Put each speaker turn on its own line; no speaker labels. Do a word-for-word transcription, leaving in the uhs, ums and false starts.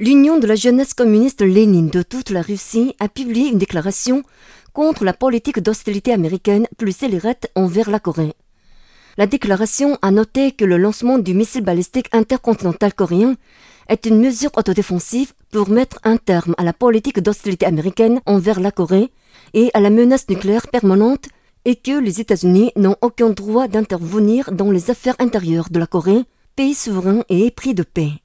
L'Union de la jeunesse communiste Lénine de toute la Russie a publié une déclaration contre la politique d'hostilité américaine plus scélérate envers la Corée. La déclaration a noté que le lancement du missile balistique intercontinental coréen est une mesure autodéfensive pour mettre un terme à la politique d'hostilité américaine envers la Corée et à la menace nucléaire permanente et que les États-Unis n'ont aucun droit d'intervenir dans les affaires intérieures de la Corée, pays souverain et épris de paix.